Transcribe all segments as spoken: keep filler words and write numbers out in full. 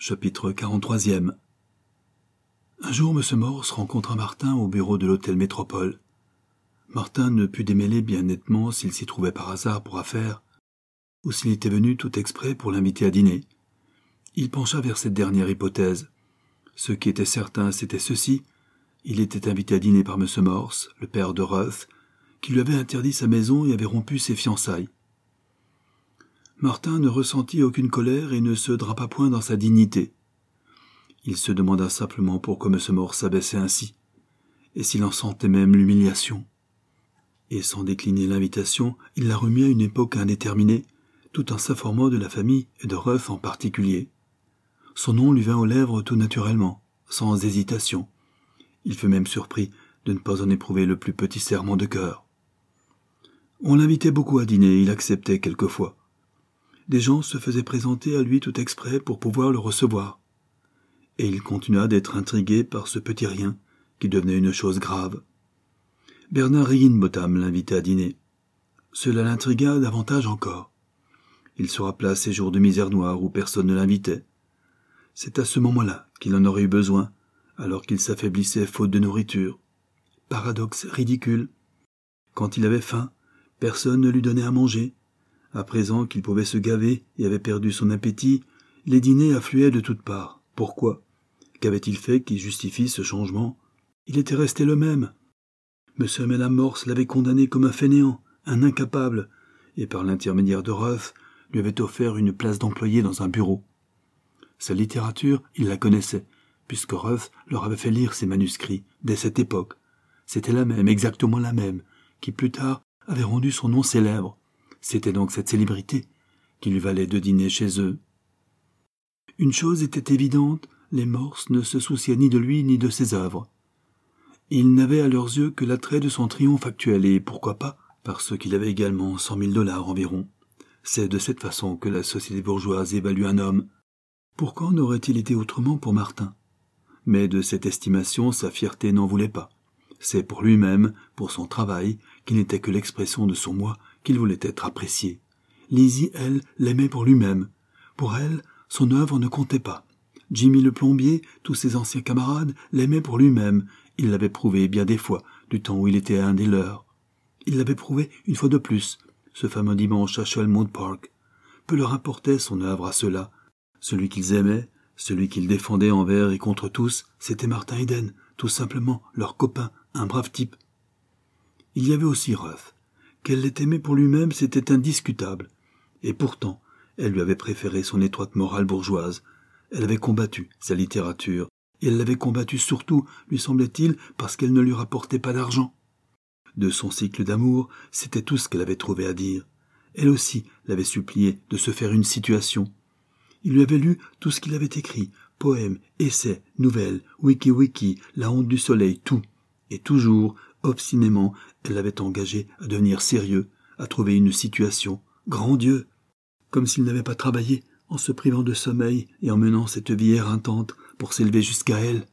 Chapitre quarante-trois. Un jour, M. Morse rencontra Martin au bureau de l'hôtel Métropole. Martin ne put démêler bien nettement s'il s'y trouvait par hasard pour affaire, ou s'il était venu tout exprès pour l'inviter à dîner. Il pencha vers cette dernière hypothèse. Ce qui était certain, c'était ceci. Il était invité à dîner par M. Morse, le père de Ruth, qui lui avait interdit sa maison et avait rompu ses fiançailles. Martin ne ressentit aucune colère et ne se drapa point dans sa dignité. Il se demanda simplement pourquoi M. Morse s'abaissait ainsi, et s'il en sentait même l'humiliation. Et sans décliner l'invitation, il la remit à une époque indéterminée, tout en s'informant de la famille et de Ruth en particulier. Son nom lui vint aux lèvres tout naturellement, sans hésitation. Il fut même surpris de ne pas en éprouver le plus petit serrement de cœur. On l'invitait beaucoup à dîner et il acceptait quelquefois. Des gens se faisaient présenter à lui tout exprès pour pouvoir le recevoir. Et il continua d'être intrigué par ce petit rien qui devenait une chose grave. Bernard Higginbotham l'invitait à dîner. Cela l'intrigua davantage encore. Il se rappela ces jours de misère noire où personne ne l'invitait. C'est à ce moment-là qu'il en aurait eu besoin, alors qu'il s'affaiblissait faute de nourriture. Paradoxe ridicule. Quand il avait faim, personne ne lui donnait à manger. À présent qu'il pouvait se gaver et avait perdu son appétit, les dîners affluaient de toutes parts. Pourquoi? Qu'avait-il fait qui justifie ce changement? Il était resté le même. Monsieur et Madame Morse l'avaient condamné comme un fainéant, un incapable, et par l'intermédiaire de Ruth, lui avait offert une place d'employé dans un bureau. Sa littérature, il la connaissait, puisque Ruth leur avait fait lire ses manuscrits dès cette époque. C'était la même, exactement la même, qui plus tard avait rendu son nom célèbre. C'était donc cette célébrité qui lui valait de dîner chez eux. Une chose était évidente, les Morse ne se souciaient ni de lui ni de ses œuvres. Ils n'avaient à leurs yeux que l'attrait de son triomphe actuel et, pourquoi pas, parce qu'il avait également cent mille dollars environ. C'est de cette façon que la société bourgeoise évalue un homme. Pourquoi n'aurait-il été autrement pour Martin? Mais de cette estimation, sa fierté n'en voulait pas. C'est pour lui-même, pour son travail, qui n'était que l'expression de son moi, qu'il voulait être apprécié. Lizzie, elle, l'aimait pour lui-même. Pour elle, son œuvre ne comptait pas. Jimmy le plombier, tous ses anciens camarades, l'aimaient pour lui-même. Il l'avait prouvé bien des fois, du temps où il était un des leurs. Il l'avait prouvé une fois de plus, ce fameux dimanche à Shelmont Park. Peu leur importait son œuvre à ceux-là. Celui qu'ils aimaient, celui qu'ils défendaient envers et contre tous, c'était Martin Eden, tout simplement leur copain, un brave type. Il y avait aussi Ruth. Qu'elle l'ait aimé pour lui-même, c'était indiscutable. Et pourtant, elle lui avait préféré son étroite morale bourgeoise. Elle avait combattu sa littérature, et elle l'avait combattue surtout, lui semblait-il, parce qu'elle ne lui rapportait pas d'argent. De son cycle d'amour, c'était tout ce qu'elle avait trouvé à dire. Elle aussi l'avait supplié de se faire une situation. Il lui avait lu tout ce qu'il avait écrit, poèmes, essais, nouvelles, wiki-wiki, la honte du soleil, tout. Et toujours, obstinément, elle l'avait engagé à devenir sérieux, à trouver une situation. Grand Dieu! Comme s'il n'avait pas travaillé, en se privant de sommeil et en menant cette vie éreintante pour s'élever jusqu'à elle.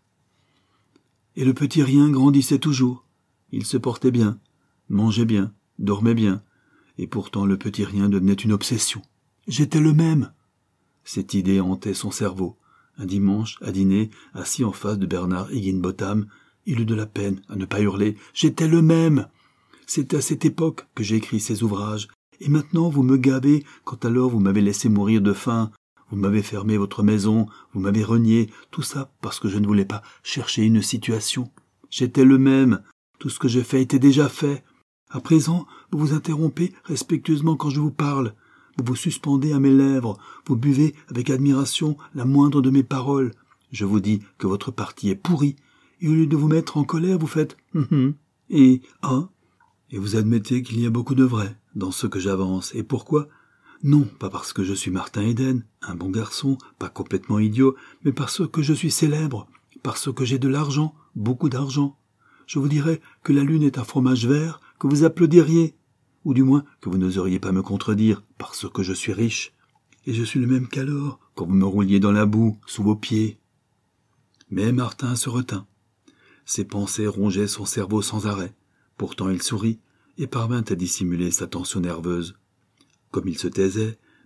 Et le petit rien grandissait toujours. Il se portait bien, mangeait bien, dormait bien, et pourtant le petit rien devenait une obsession. J'étais le même! Cette idée hantait son cerveau. Un dimanche, à dîner, assis en face de Bernard Higginbotham, il eut de la peine à ne pas hurler « J'étais le même ! C'est à cette époque que j'ai écrit ces ouvrages, et maintenant vous me gavez quand alors vous m'avez laissé mourir de faim, vous m'avez fermé votre maison, vous m'avez renié, tout ça parce que je ne voulais pas chercher une situation. J'étais le même, tout ce que j'ai fait était déjà fait. À présent, vous vous interrompez respectueusement quand je vous parle. Vous vous suspendez à mes lèvres, vous buvez avec admiration la moindre de mes paroles. Je vous dis que votre parti est pourri, et au lieu de vous mettre en colère, vous faites hum hum et ah, et vous admettez qu'il y a beaucoup de vrai dans ce que j'avance. Et pourquoi? Non, pas parce que je suis Martin Eden, un bon garçon, pas complètement idiot, mais parce que je suis célèbre, parce que j'ai de l'argent, beaucoup d'argent. Je vous dirais que la lune est un fromage vert, que vous applaudiriez, ou du moins que vous n'oseriez pas me contredire, parce que je suis riche. Et je suis le même qu'alors, quand vous me rouliez dans la boue, sous vos pieds. Mais Martin se retint. Ses pensées rongeaient son cerveau sans arrêt. Pourtant il sourit, et parvint à dissimuler sa tension nerveuse. Comme il se taisait,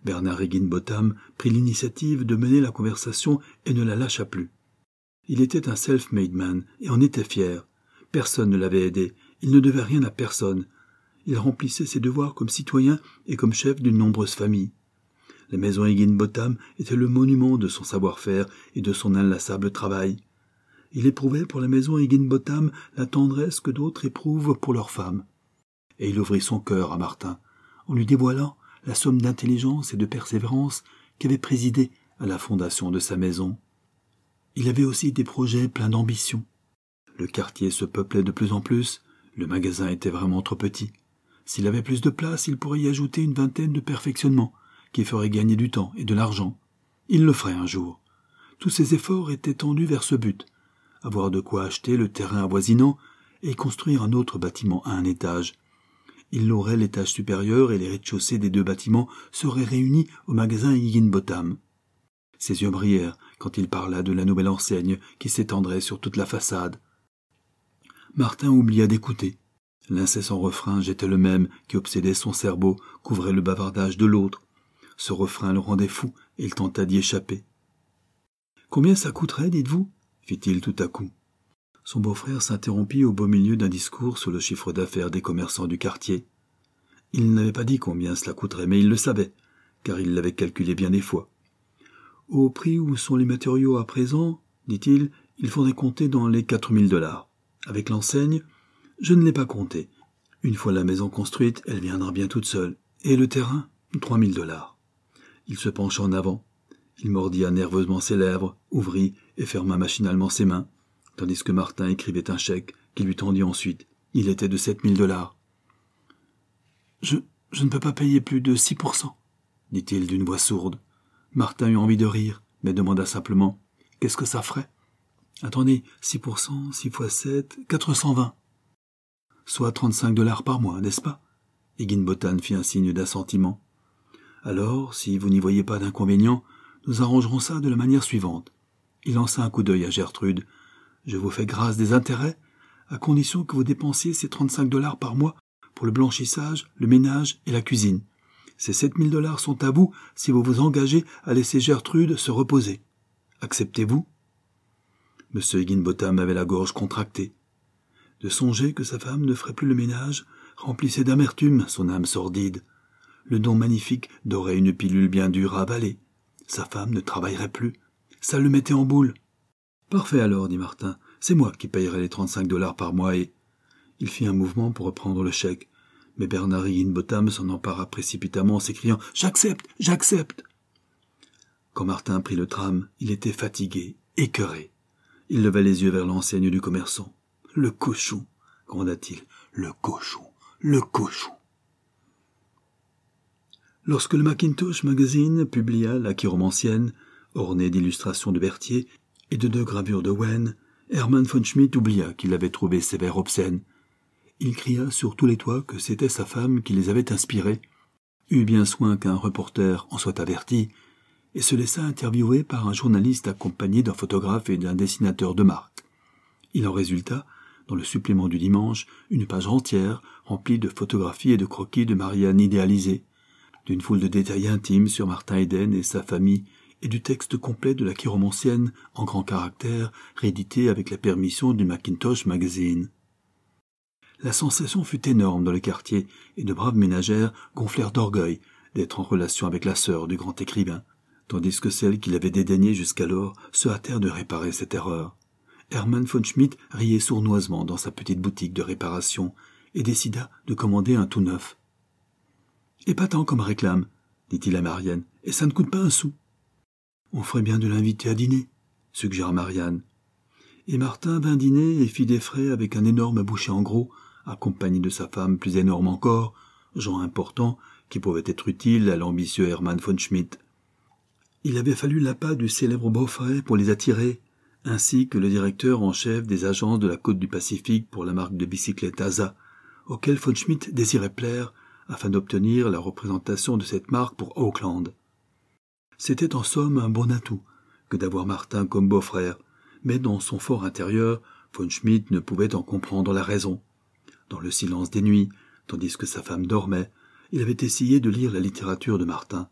Bernard Higginbotham prit l'initiative de mener la conversation et ne la lâcha plus. Il était un self-made man et en était fier. Personne ne l'avait aidé, il ne devait rien à personne. Il remplissait ses devoirs comme citoyen et comme chef d'une nombreuse famille. La maison Higginbotham était le monument de son savoir-faire et de son inlassable travail. Il éprouvait pour la maison Higginbotham la tendresse que d'autres éprouvent pour leurs femmes. Et il ouvrit son cœur à Martin, en lui dévoilant la somme d'intelligence et de persévérance qui avait présidé à la fondation de sa maison. Il avait aussi des projets pleins d'ambition. Le quartier se peuplait de plus en plus, le magasin était vraiment trop petit. S'il avait plus de place, il pourrait y ajouter une vingtaine de perfectionnements qui feraient gagner du temps et de l'argent. Il le ferait un jour. Tous ses efforts étaient tendus vers ce but, avoir de quoi acheter le terrain avoisinant et construire un autre bâtiment à un étage. Il louerait l'étage supérieur et les rez-de-chaussée des deux bâtiments seraient réunis au magasin Higginbotham. Ses yeux brillèrent quand il parla de la nouvelle enseigne qui s'étendrait sur toute la façade. Martin oublia d'écouter. L'incessant refrain, j'étais le même, qui obsédait son cerveau, couvrait le bavardage de l'autre. Ce refrain le rendait fou, et il tenta d'y échapper. « Combien ça coûterait, dites-vous » fit-il tout à coup. Son beau-frère s'interrompit au beau milieu d'un discours sur le chiffre d'affaires des commerçants du quartier. Il n'avait pas dit combien cela coûterait, mais il le savait, car il l'avait calculé bien des fois. « Au prix où sont les matériaux à présent, dit-il, il faudrait compter dans les quatre mille dollars. Avec l'enseigne, je ne l'ai pas compté. Une fois la maison construite, elle viendra bien toute seule. Et le terrain, trois mille dollars. Il se pencha en avant. Il mordit nerveusement ses lèvres, ouvrit et ferma machinalement ses mains, tandis que Martin écrivait un chèque qu'il lui tendit ensuite. Il était de sept mille dollars. Je, je ne peux pas payer plus de six pour cent, dit-il d'une voix sourde. Martin eut envie de rire, mais demanda simplement « Qu'est-ce que ça ferait ?»« Attendez, six pour cent, six fois sept, quatre cent vingt. Soit trente-cinq dollars par mois, n'est-ce pas ?» Higginbotham fit un signe d'assentiment. « Alors, si vous n'y voyez pas d'inconvénient, nous arrangerons ça de la manière suivante. » Il lança un coup d'œil à Gertrude. « Je vous fais grâce des intérêts, à condition que vous dépensiez ces trente-cinq dollars par mois pour le blanchissage, le ménage et la cuisine. Ces sept mille dollars sont à vous si vous vous engagez à laisser Gertrude se reposer. Acceptez-vous » M. Higginbotham avait la gorge contractée. De songer que sa femme ne ferait plus le ménage remplissait d'amertume son âme sordide. Le don magnifique dorait une pilule bien dure à avaler. Sa femme ne travaillerait plus. Ça le mettait en boule. « Parfait alors, dit Martin. C'est moi qui payerai les trente-cinq dollars par mois et... » Il fit un mouvement pour reprendre le chèque. Mais Bernard Higginbotham s'en empara précipitamment, s'écriant « J'accepte, j'accepte !» Quand Martin prit le tram, il était fatigué, écœuré. Il leva les yeux vers l'enseigne du commerçant. « Le cochon !» gronda-t-il. « Le cochon ! Le cochon !» Lorsque le Mackintosh Magazine publia La Chiromancienne, ornée d'illustrations de Berthier et de deux gravures de Wen, Hermann von Schmidt oublia qu'il avait trouvé ces vers obscènes. Il cria sur tous les toits que c'était sa femme qui les avait inspirés, eut bien soin qu'un reporter en soit averti, et se laissa interviewer par un journaliste accompagné d'un photographe et d'un dessinateur de marque. Il en résulta, dans le supplément du dimanche, une page entière remplie de photographies et de croquis de Marianne idéalisée, d'une foule de détails intimes sur Martin Eden et sa famille, et du texte complet de la chiromancienne en grands caractères, réédité avec la permission du Mackintosh Magazine. La sensation fut énorme dans le quartier, et de braves ménagères gonflèrent d'orgueil d'être en relation avec la sœur du grand écrivain, tandis que celles qui l'avaient dédaigné jusqu'alors se hâtèrent de réparer cette erreur. Hermann von Schmidt riait sournoisement dans sa petite boutique de réparation et décida de commander un tout neuf. « Épatant comme réclame, » dit-il à Marianne, « et ça ne coûte pas un sou. »« On ferait bien de l'inviter à dîner, » suggéra Marianne. Et Martin vint dîner et fit des frais avec un énorme boucher en gros, accompagné de sa femme plus énorme encore, gens importants qui pouvaient être utiles à l'ambitieux Hermann von Schmidt. Il avait fallu l'appât du célèbre beau-frère pour les attirer, ainsi que le directeur en chef des agences de la côte du Pacifique pour la marque de bicyclette Asa, auquel von Schmidt désirait plaire afin d'obtenir la représentation de cette marque pour Auckland. C'était en somme un bon atout que d'avoir Martin comme beau-frère, mais dans son fort intérieur, von Schmidt ne pouvait en comprendre la raison. Dans le silence des nuits, tandis que sa femme dormait, il avait essayé de lire la littérature de Martin,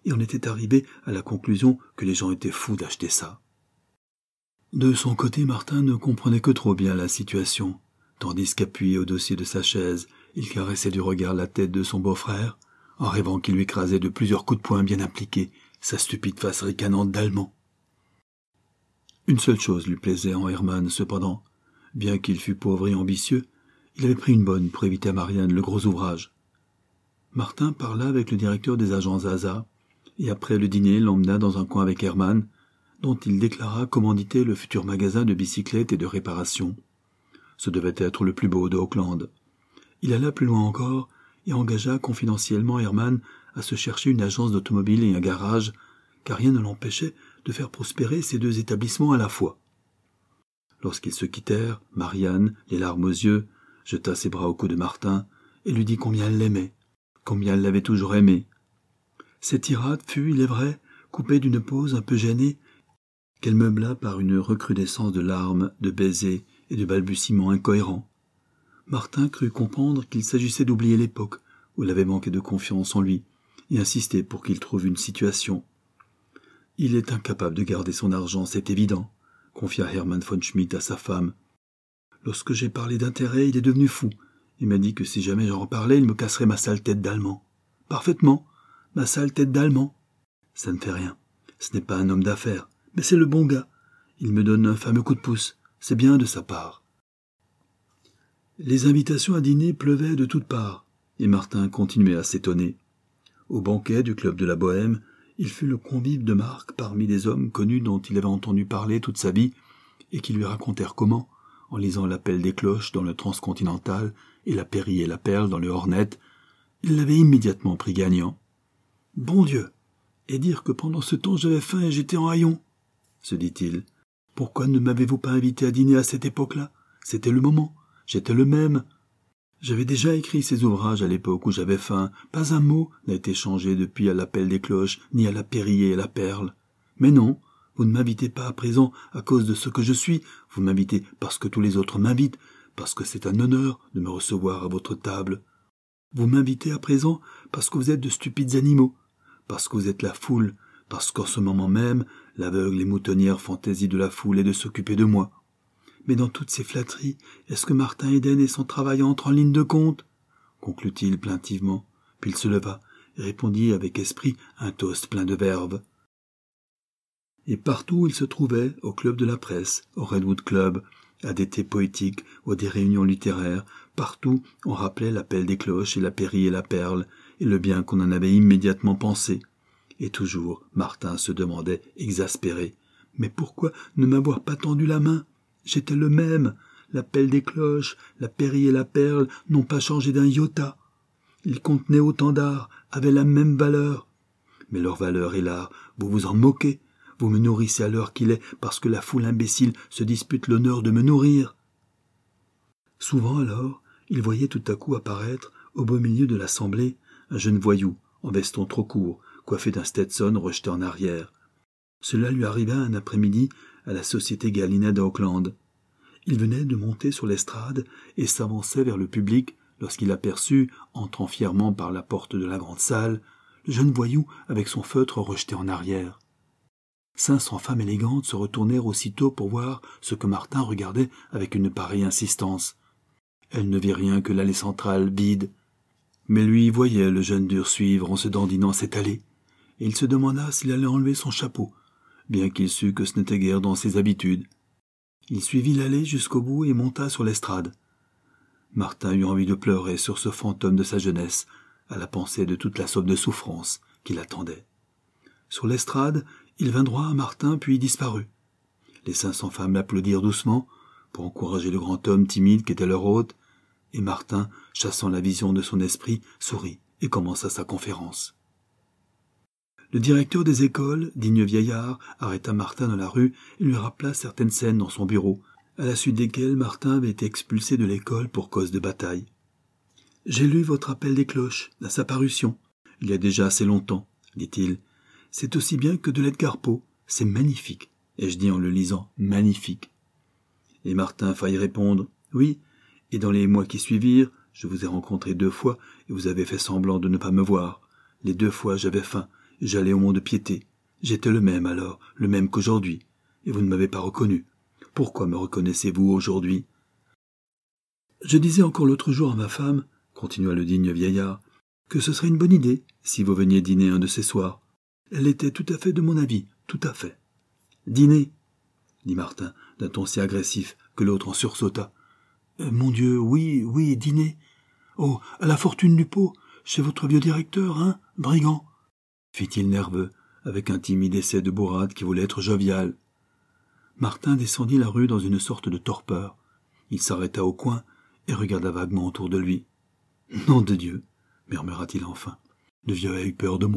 et on était arrivé à la conclusion que les gens étaient fous d'acheter ça. De son côté, Martin ne comprenait que trop bien la situation, tandis qu'appuyé au dossier de sa chaise, il caressait du regard la tête de son beau-frère, en rêvant qu'il lui écrasait de plusieurs coups de poing bien appliqués sa stupide face ricanante d'Allemand. Une seule chose lui plaisait en Hermann, cependant. Bien qu'il fût pauvre et ambitieux, il avait pris une bonne pour éviter à Marianne le gros ouvrage. Martin parla avec le directeur des agents Zaza, et après le dîner l'emmena dans un coin avec Hermann, dont il déclara commanditer le futur magasin de bicyclettes et de réparation. Ce devait être le plus beau de Auckland. Il alla plus loin encore et engagea confidentiellement Hermann à se chercher une agence d'automobile et un garage, car rien ne l'empêchait de faire prospérer ces deux établissements à la fois. Lorsqu'ils se quittèrent, Marianne, les larmes aux yeux, jeta ses bras au cou de Martin et lui dit combien elle l'aimait, combien elle l'avait toujours aimé. Cette tirade fut, il est vrai, coupée d'une pause un peu gênée, qu'elle meubla par une recrudescence de larmes, de baisers et de balbutiements incohérents. Martin crut comprendre qu'il s'agissait d'oublier l'époque où elle avait manqué de confiance en lui et insistait pour qu'il trouve une situation. « Il est incapable de garder son argent, c'est évident », confia Hermann von Schmidt à sa femme. « Lorsque j'ai parlé d'intérêt, il est devenu fou. Il m'a dit que si jamais j'en reparlais, il me casserait ma sale tête d'Allemand. Parfaitement, ma sale tête d'Allemand. Ça ne fait rien. Ce n'est pas un homme d'affaires, mais c'est le bon gars. Il me donne un fameux coup de pouce. C'est bien de sa part. » Les invitations à dîner pleuvaient de toutes parts, et Martin continuait à s'étonner. Au banquet du club de la Bohème, il fut le convive de marque parmi des hommes connus dont il avait entendu parler toute sa vie, et qui lui racontèrent comment, en lisant l'appel des cloches dans le Transcontinental et la Péri et la Perle dans le Hornet, il l'avait immédiatement pris gagnant. « Bon Dieu! Et dire que pendant ce temps j'avais faim et j'étais en haillons !» se dit-il. « Pourquoi ne m'avez-vous pas invité à dîner à cette époque-là? C'était le moment. J'étais le même. J'avais déjà écrit ces ouvrages à l'époque où j'avais faim. Pas un mot n'a été changé depuis à l'appel des cloches, ni à la Péri et la Perle. Mais non, vous ne m'invitez pas à présent à cause de ce que je suis. Vous m'invitez parce que tous les autres m'invitent, parce que c'est un honneur de me recevoir à votre table. Vous m'invitez à présent parce que vous êtes de stupides animaux, parce que vous êtes la foule, parce qu'en ce moment même, l'aveugle et moutonnière fantaisie de la foule est de s'occuper de moi. Mais dans toutes ces flatteries, est-ce que Martin Eden et son travail entrent en ligne de compte? Conclut-il plaintivement, puis il se leva et répondit avec esprit un toast plein de verve. Et partout où il se trouvait, au club de la presse, au Redwood Club, à des thés poétiques ou à des réunions littéraires, partout on rappelait l'appel des cloches et la Péri et la Perle, et le bien qu'on en avait immédiatement pensé. Et toujours, Martin se demandait, exaspéré, « Mais pourquoi ne m'avoir pas tendu la main? J'étais le même. L'appel des cloches, la Péri et la Perle n'ont pas changé d'un iota. Ils contenaient autant d'art, avaient la même valeur. Mais leur valeur est l'art. Vous vous en moquez. Vous me nourrissez à l'heure qu'il est parce que la foule imbécile se dispute l'honneur de me nourrir. » Souvent alors, il voyait tout à coup apparaître, au beau milieu de l'assemblée, un jeune voyou, en veston trop court, coiffé d'un Stetson rejeté en arrière. Cela lui arriva un après-midi à la Société Galina d'Auckland. Il venait de monter sur l'estrade et s'avançait vers le public lorsqu'il aperçut, entrant fièrement par la porte de la grande salle, le jeune voyou avec son feutre rejeté en arrière. Cinq cents femmes élégantes se retournèrent aussitôt pour voir ce que Martin regardait avec une pareille insistance. Elle ne vit rien que l'allée centrale vide. Mais lui voyait le jeune dur suivre en se dandinant cette allée, et il se demanda s'il allait enlever son chapeau, bien qu'il sût que ce n'était guère dans ses habitudes. Il suivit l'allée jusqu'au bout et monta sur l'estrade. Martin eut envie de pleurer sur ce fantôme de sa jeunesse, à la pensée de toute la somme de souffrance qui l'attendait. Sur l'estrade, il vint droit à Martin puis disparut. Les cinq cents femmes l'applaudirent doucement, pour encourager le grand homme timide qu'était leur hôte, et Martin, chassant la vision de son esprit, sourit et commença sa conférence. Le directeur des écoles, digne vieillard, arrêta Martin dans la rue et lui rappela certaines scènes dans son bureau, à la suite desquelles Martin avait été expulsé de l'école pour cause de bataille. « J'ai lu votre appel des cloches, à sa parution, il y a déjà assez longtemps, dit-il. C'est aussi bien que de l'Edgar Poe, c'est magnifique, et je dis en le lisant, magnifique. » Et Martin faillit répondre, « Oui, et dans les mois qui suivirent, je vous ai rencontré deux fois et vous avez fait semblant de ne pas me voir. Les deux fois j'avais faim, J'allais au mont-de-piété. J'étais le même alors, le même qu'aujourd'hui, et vous ne m'avez pas reconnu. Pourquoi me reconnaissez-vous aujourd'hui ? Je disais encore l'autre jour à ma femme, continua le digne vieillard, que ce serait une bonne idée si vous veniez dîner un de ces soirs. Elle était tout à fait de mon avis, tout à fait. Dîner, dit Martin, d'un ton si agressif que l'autre en sursauta. Euh, mon Dieu, oui, oui, dîner. Oh, à la fortune du pot, chez votre vieux directeur, hein, brigand, fit-il nerveux, avec un timide essai de bourrade qui voulait être jovial. Martin descendit la rue dans une sorte de torpeur. Il s'arrêta au coin et regarda vaguement autour de lui. « Nom de Dieu !» murmura-t-il enfin. « Le vieux a eu peur de moi. »